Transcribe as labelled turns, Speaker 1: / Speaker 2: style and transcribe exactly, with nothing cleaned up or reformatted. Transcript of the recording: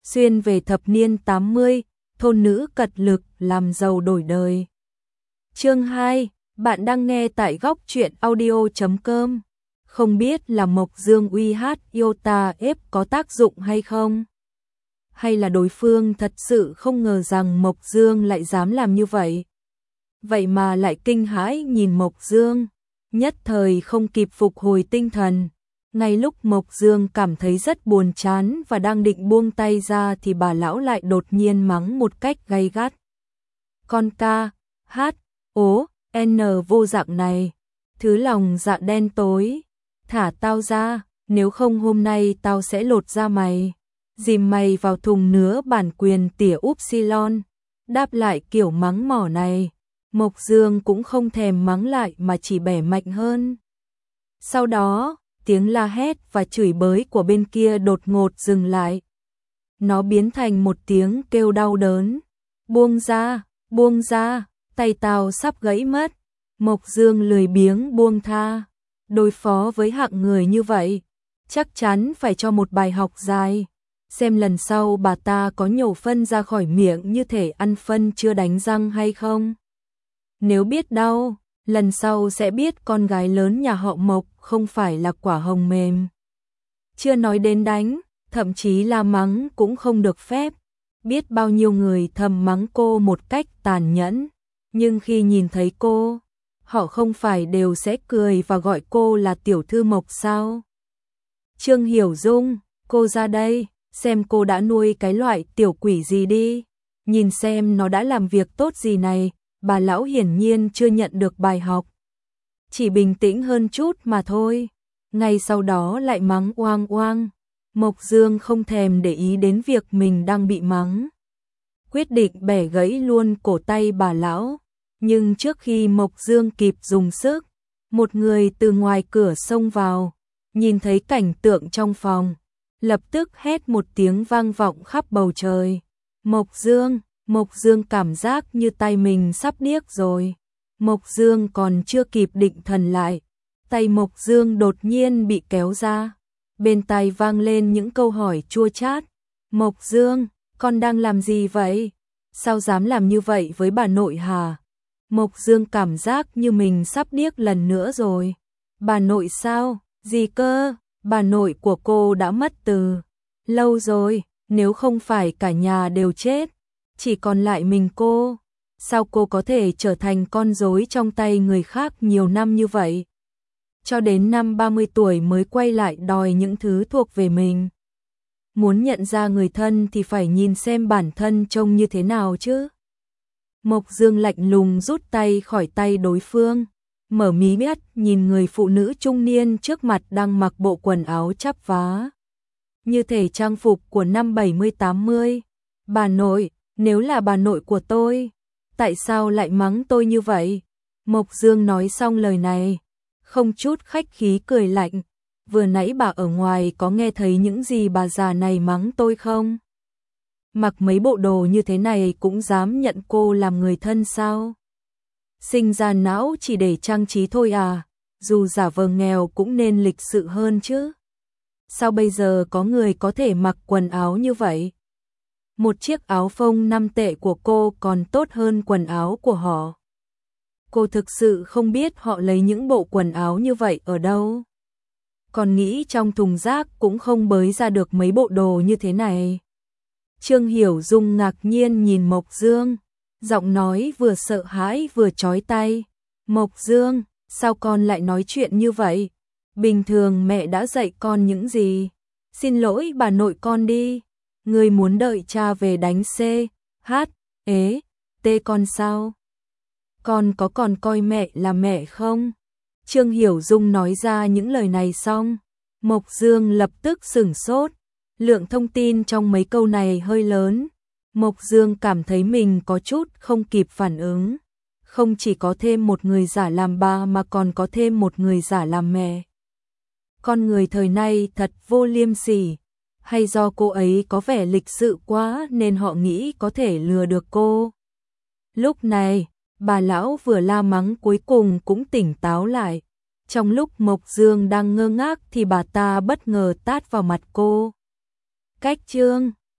Speaker 1: xuyên về thập niên tám mươi, thôn nữ cật lực làm giàu đổi đời. Chương hai, bạn đang nghe tại góc truyện audio chấm com. Không biết là Mộc Dương uy hát Iota ép có tác dụng hay không? Hay là đối phương thật sự không ngờ rằng Mộc Dương lại dám làm như vậy? Vậy mà lại kinh hãi nhìn Mộc Dương, nhất thời không kịp phục hồi tinh thần. Ngay lúc Mộc Dương cảm thấy rất buồn chán và đang định buông tay ra thì bà lão lại đột nhiên mắng một cách gay gắt. Con ca, hát, ố, n vô dạng này, thứ lòng dạ đen tối, thả tao ra, nếu không hôm nay tao sẽ lột da mày, dìm mày vào thùng nứa bản quyền tỉa upsilon. Đáp lại kiểu mắng mỏ này, Mộc Dương cũng không thèm mắng lại mà chỉ bẻ mạnh hơn. Sau đó, tiếng la hét và chửi bới của bên kia đột ngột dừng lại. Nó biến thành một tiếng kêu đau đớn. Buông ra, buông ra, tay tao sắp gãy mất. Mộc Dương lười biếng buông tha. Đối phó với hạng người như vậy, chắc chắn phải cho một bài học dài. Xem lần sau bà ta có nhổ phân ra khỏi miệng như thể ăn phân chưa đánh răng hay không. Nếu biết đau, lần sau sẽ biết con gái lớn nhà họ Mộc không phải là quả hồng mềm. Chưa nói đến đánh, thậm chí là mắng cũng không được phép. Biết bao nhiêu người thầm mắng cô một cách tàn nhẫn, nhưng khi nhìn thấy cô, họ không phải đều sẽ cười và gọi cô là tiểu thư Mộc sao? Trương Hiểu Dung, cô ra đây, xem cô đã nuôi cái loại tiểu quỷ gì đi, nhìn xem nó đã làm việc tốt gì này. Bà lão hiển nhiên chưa nhận được bài học, chỉ bình tĩnh hơn chút mà thôi. Ngay sau đó lại mắng oang oang. Mộc Dương không thèm để ý đến việc mình đang bị mắng, quyết định bẻ gãy luôn cổ tay bà lão. Nhưng trước khi Mộc Dương kịp dùng sức, một người từ ngoài cửa xông vào, nhìn thấy cảnh tượng trong phòng, lập tức hét một tiếng vang vọng khắp bầu trời. Mộc Dương! Mộc Dương cảm giác như tay mình sắp điếc rồi. Mộc Dương còn chưa kịp định thần lại, tay Mộc Dương đột nhiên bị kéo ra. Bên tai vang lên những câu hỏi chua chát. Mộc Dương, con đang làm gì vậy? Sao dám làm như vậy với bà nội hả? Mộc Dương cảm giác như mình sắp điếc lần nữa rồi. Bà nội sao? Gì cơ? Bà nội của cô đã mất từ lâu rồi, nếu không phải cả nhà đều chết, chỉ còn lại mình cô. Sao cô có thể trở thành con rối trong tay người khác nhiều năm như vậy? Cho đến năm ba mươi tuổi mới quay lại đòi những thứ thuộc về mình. Muốn nhận ra người thân thì phải nhìn xem bản thân trông như thế nào chứ. Mộc Dương lạnh lùng rút tay khỏi tay đối phương, mở mí mắt nhìn người phụ nữ trung niên trước mặt đang mặc bộ quần áo chắp vá, như thể trang phục của năm bảy mươi tám mươi. Bà nội, nếu là bà nội của tôi, tại sao lại mắng tôi như vậy? Mộc Dương nói xong lời này, không chút khách khí cười lạnh. Vừa nãy bà ở ngoài có nghe thấy những gì bà già này mắng tôi không? Mặc mấy bộ đồ như thế này cũng dám nhận cô làm người thân sao? Sinh ra não chỉ để trang trí thôi à? Dù giả vờ nghèo cũng nên lịch sự hơn chứ. Sao bây giờ có người có thể mặc quần áo như vậy? Một chiếc áo phông năm tệ của cô còn tốt hơn quần áo của họ. Cô thực sự không biết họ lấy những bộ quần áo như vậy ở đâu. Còn nghĩ trong thùng rác cũng không bới ra được mấy bộ đồ như thế này. Trương Hiểu Dung ngạc nhiên nhìn Mộc Dương, giọng nói vừa sợ hãi vừa chói tai. Mộc Dương, sao con lại nói chuyện như vậy? Bình thường mẹ đã dạy con những gì? Xin lỗi bà nội con đi. Người muốn đợi cha về đánh C, H, ế, T con sao? Con có còn coi mẹ là mẹ không? Trương Hiểu Dung nói ra những lời này xong, Mộc Dương lập tức sửng sốt. Lượng thông tin trong mấy câu này hơi lớn. Mộc Dương cảm thấy mình có chút không kịp phản ứng. Không chỉ có thêm một người giả làm ba mà còn có thêm một người giả làm mẹ. Con người thời nay thật vô liêm sỉ. Hay do cô ấy có vẻ lịch sự quá nên họ nghĩ có thể lừa được cô. Lúc này, bà lão vừa la mắng cuối cùng cũng tỉnh táo lại. Trong lúc Mộc Dương đang ngơ ngác thì bà ta bất ngờ tát vào mặt cô. Cách chương